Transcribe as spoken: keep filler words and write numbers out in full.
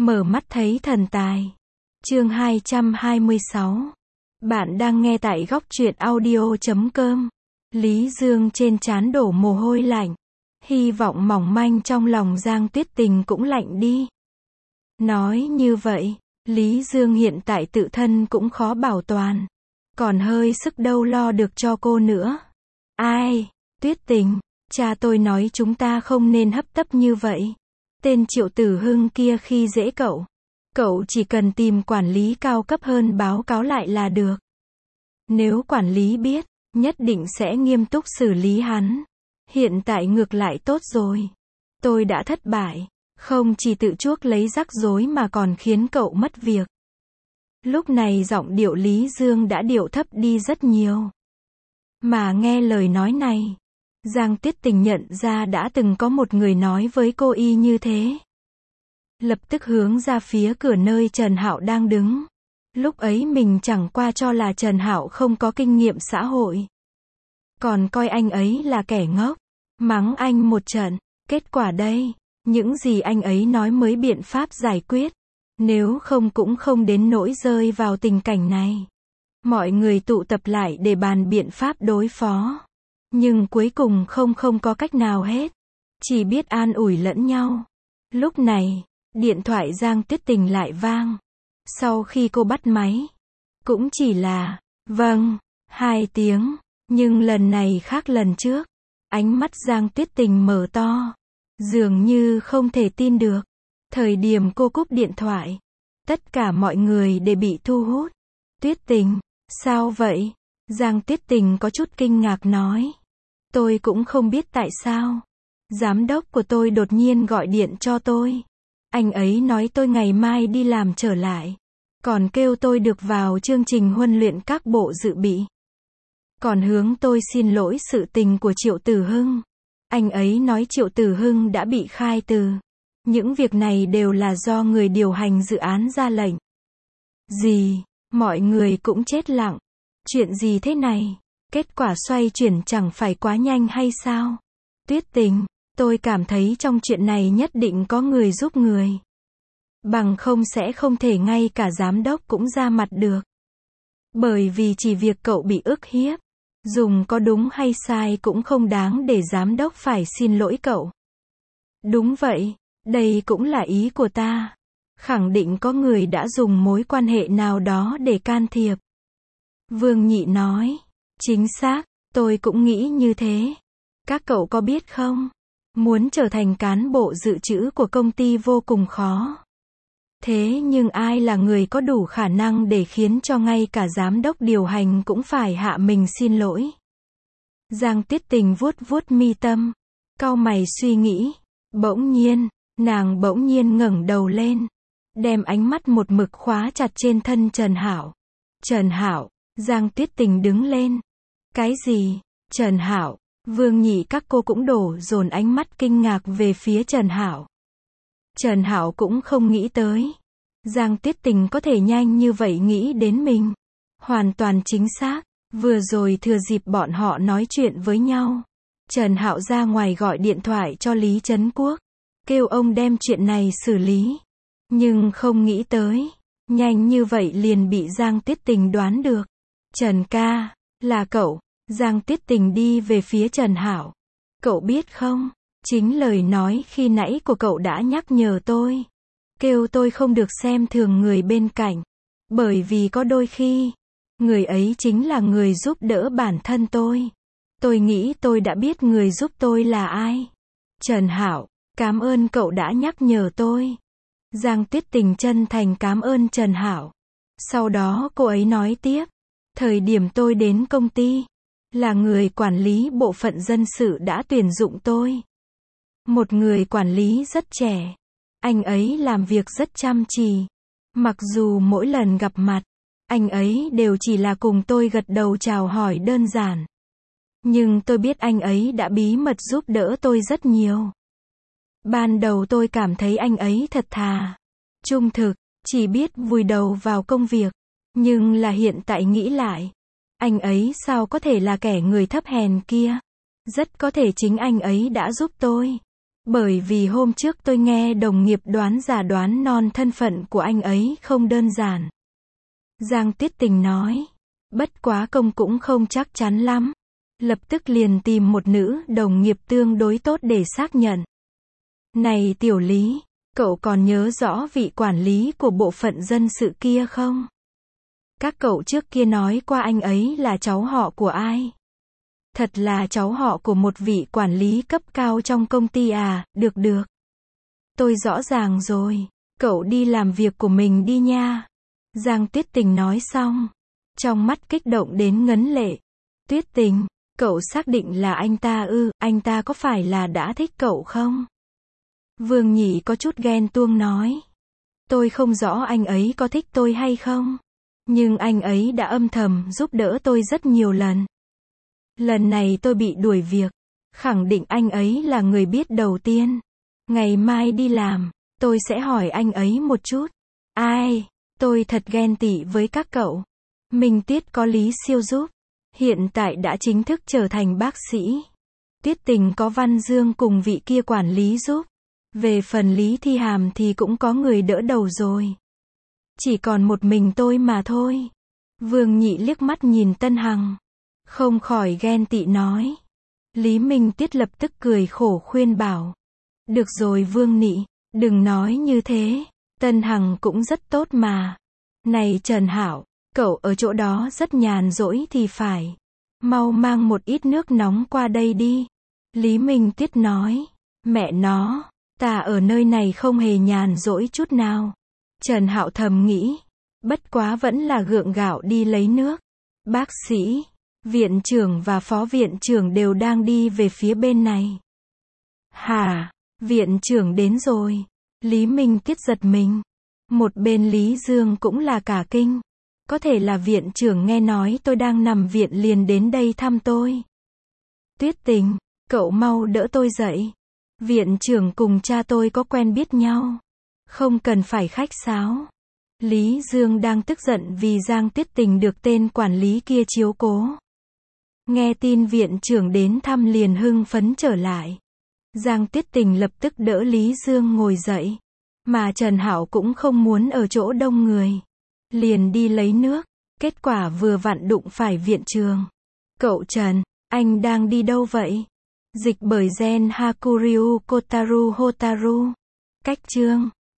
Mở mắt thấy thần tài. Chương hai trăm hai mươi sáu. Bạn đang nghe tại góc truyện audio chấm com. Lý Dương trên trán đổ mồ hôi lạnh. Hy vọng mỏng manh trong lòng Giang Tuyết Tình cũng lạnh đi. Nói như vậy, Lý Dương hiện tại tự thân cũng khó bảo toàn. Còn hơi sức đâu lo được cho cô nữa. Ai, Tuyết Tình, cha tôi nói chúng ta không nên hấp tấp như vậy. Tên Triệu Tử Hưng kia khi dễ cậu. Cậu chỉ cần tìm quản lý cao cấp hơn báo cáo lại là được. Nếu quản lý biết, nhất định sẽ nghiêm túc xử lý hắn. Hiện tại ngược lại tốt rồi. Tôi đã thất bại. Không chỉ tự chuốc lấy rắc rối mà còn khiến cậu mất việc. Lúc này giọng điệu Lý Dương đã điệu thấp đi rất nhiều. Mà nghe lời nói này, Giang Tuyết Tình nhận ra đã từng có một người nói với cô y như thế. Lập tức hướng ra phía cửa nơi Trần Hạo đang đứng. Lúc ấy mình chẳng qua cho là Trần Hạo không có kinh nghiệm xã hội. Còn coi anh ấy là kẻ ngốc. Mắng anh một trận. Kết quả đây, những gì anh ấy nói mới biện pháp giải quyết. Nếu không cũng không đến nỗi rơi vào tình cảnh này. Mọi người tụ tập lại để bàn biện pháp đối phó. Nhưng cuối cùng không không có cách nào hết. Chỉ biết an ủi lẫn nhau. Lúc này, điện thoại Giang Tuyết Tình lại vang. Sau khi cô bắt máy, cũng chỉ là, vâng, hai tiếng. Nhưng lần này khác lần trước. Ánh mắt Giang Tuyết Tình mở to. Dường như không thể tin được. Thời điểm cô cúp điện thoại, tất cả mọi người đều bị thu hút. Tuyết Tình, sao vậy? Giang Tuyết Tình có chút kinh ngạc nói. Tôi cũng không biết tại sao. Giám đốc của tôi đột nhiên gọi điện cho tôi. Anh ấy nói tôi ngày mai đi làm trở lại. Còn kêu tôi được vào chương trình huấn luyện các bộ dự bị. Còn hướng tôi xin lỗi sự tình của Triệu Tử Hưng. Anh ấy nói Triệu Tử Hưng đã bị khai từ. Những việc này đều là do người điều hành dự án ra lệnh. Gì? Mọi người cũng chết lặng. Chuyện gì thế này? Kết quả xoay chuyển chẳng phải quá nhanh hay sao? Tuyết Tình, tôi cảm thấy trong chuyện này nhất định có người giúp người. Bằng không sẽ không thể ngay cả giám đốc cũng ra mặt được. Bởi vì chỉ việc cậu bị ức hiếp. Dùng có đúng hay sai cũng không đáng để giám đốc phải xin lỗi cậu. Đúng vậy, đây cũng là ý của ta. Khẳng định có người đã dùng mối quan hệ nào đó để can thiệp. Vương Nhị nói. Chính xác, tôi cũng nghĩ như thế. Các cậu có biết không? Muốn trở thành cán bộ dự trữ của công ty vô cùng khó. Thế nhưng ai là người có đủ khả năng để khiến cho ngay cả giám đốc điều hành cũng phải hạ mình xin lỗi? Giang Tuyết Tình vuốt vuốt mi tâm. Cau mày suy nghĩ. Bỗng nhiên, nàng bỗng nhiên ngẩng đầu lên. Đem ánh mắt một mực khóa chặt trên thân Trần Hạo. Trần Hạo, Giang Tuyết Tình đứng lên. Cái gì? Trần Hạo, Vương Nhị các cô cũng đổ dồn ánh mắt kinh ngạc về phía Trần Hạo. Trần Hạo cũng không nghĩ tới. Giang Tuyết Tình có thể nhanh như vậy nghĩ đến mình. Hoàn toàn chính xác. Vừa rồi thừa dịp bọn họ nói chuyện với nhau. Trần Hạo ra ngoài gọi điện thoại cho Lý Trấn Quốc. Kêu ông đem chuyện này xử lý. Nhưng không nghĩ tới. Nhanh như vậy liền bị Giang Tuyết Tình đoán được. Trần ca, là cậu. Giang Tuyết Tình đi về phía Trần Hạo. Cậu biết không? Chính lời nói khi nãy của cậu đã nhắc nhở tôi. Kêu tôi không được xem thường người bên cạnh. Bởi vì có đôi khi, người ấy chính là người giúp đỡ bản thân tôi. Tôi nghĩ tôi đã biết người giúp tôi là ai. Trần Hạo, cảm ơn cậu đã nhắc nhở tôi. Giang Tuyết Tình chân thành cảm ơn Trần Hạo. Sau đó cô ấy nói tiếp. Thời điểm tôi đến công ty, là người quản lý bộ phận dân sự đã tuyển dụng tôi. Một người quản lý rất trẻ. Anh ấy làm việc rất chăm chỉ. Mặc dù mỗi lần gặp mặt, anh ấy đều chỉ là cùng tôi gật đầu chào hỏi đơn giản. Nhưng tôi biết anh ấy đã bí mật giúp đỡ tôi rất nhiều. Ban đầu tôi cảm thấy anh ấy thật thà, trung thực, chỉ biết vùi đầu vào công việc. Nhưng là hiện tại nghĩ lại, anh ấy sao có thể là kẻ người thấp hèn kia? Rất có thể chính anh ấy đã giúp tôi. Bởi vì hôm trước tôi nghe đồng nghiệp đoán giả đoán non thân phận của anh ấy không đơn giản. Giang Tuyết Tình nói. Bất quá công cũng không chắc chắn lắm. Lập tức liền tìm một nữ đồng nghiệp tương đối tốt để xác nhận. Này Tiểu Lý, cậu còn nhớ rõ vị quản lý của bộ phận dân sự kia không? Các cậu trước kia nói qua anh ấy là cháu họ của ai? Thật là cháu họ của một vị quản lý cấp cao trong công ty à, được được. Tôi rõ ràng rồi, cậu đi làm việc của mình đi nha. Giang Tuyết Tình nói xong, trong mắt kích động đến ngấn lệ. Tuyết Tình, cậu xác định là anh ta ư, anh ta có phải là đã thích cậu không? Vương Nhị có chút ghen tuông nói. Tôi không rõ anh ấy có thích tôi hay không. Nhưng anh ấy đã âm thầm giúp đỡ tôi rất nhiều lần. Lần này tôi bị đuổi việc. Khẳng định anh ấy là người biết đầu tiên. Ngày mai đi làm, tôi sẽ hỏi anh ấy một chút. Ai, tôi thật ghen tị với các cậu. Minh Tiết có Lý Siêu giúp. Hiện tại đã chính thức trở thành bác sĩ. Tuyết Tình có Văn Dương cùng vị kia quản lý giúp. Về phần Lý Thi Hàm thì cũng có người đỡ đầu rồi. Chỉ còn một mình tôi mà thôi. Vương Nhị liếc mắt nhìn Tân Hằng. Không khỏi ghen tị nói. Lý Minh Tiết lập tức cười khổ khuyên bảo. Được rồi Vương Nhị, đừng nói như thế. Tân Hằng cũng rất tốt mà. Này Trần Hạo, cậu ở chỗ đó rất nhàn rỗi thì phải. Mau mang một ít nước nóng qua đây đi. Lý Minh Tiết nói. Mẹ nó, ta ở nơi này không hề nhàn rỗi chút nào. Trần Hạo thầm nghĩ. Bất quá vẫn là gượng gạo đi lấy nước. Bác sĩ, viện trưởng và phó viện trưởng đều đang đi về phía bên này. Hả, viện trưởng đến rồi. Lý Minh Tiết giật mình. Một bên Lý Dương cũng là cả kinh. Có thể là viện trưởng nghe nói tôi đang nằm viện liền đến đây thăm tôi. Tuyết Tình, cậu mau đỡ tôi dậy. Viện trưởng cùng cha tôi có quen biết nhau. Không cần phải khách sáo. Lý Dương đang tức giận vì Giang Tuyết Tình được tên quản lý kia chiếu cố. Nghe tin viện trưởng đến thăm liền hưng phấn trở lại. Giang Tuyết Tình lập tức đỡ Lý Dương ngồi dậy. Mà Trần Hạo cũng không muốn ở chỗ đông người. Liền đi lấy nước. Kết quả vừa vặn đụng phải viện trưởng. Cậu Trần, anh đang đi đâu vậy? Dịch bởi Gen Hakuryu Kotaru Hotaru. Cách chương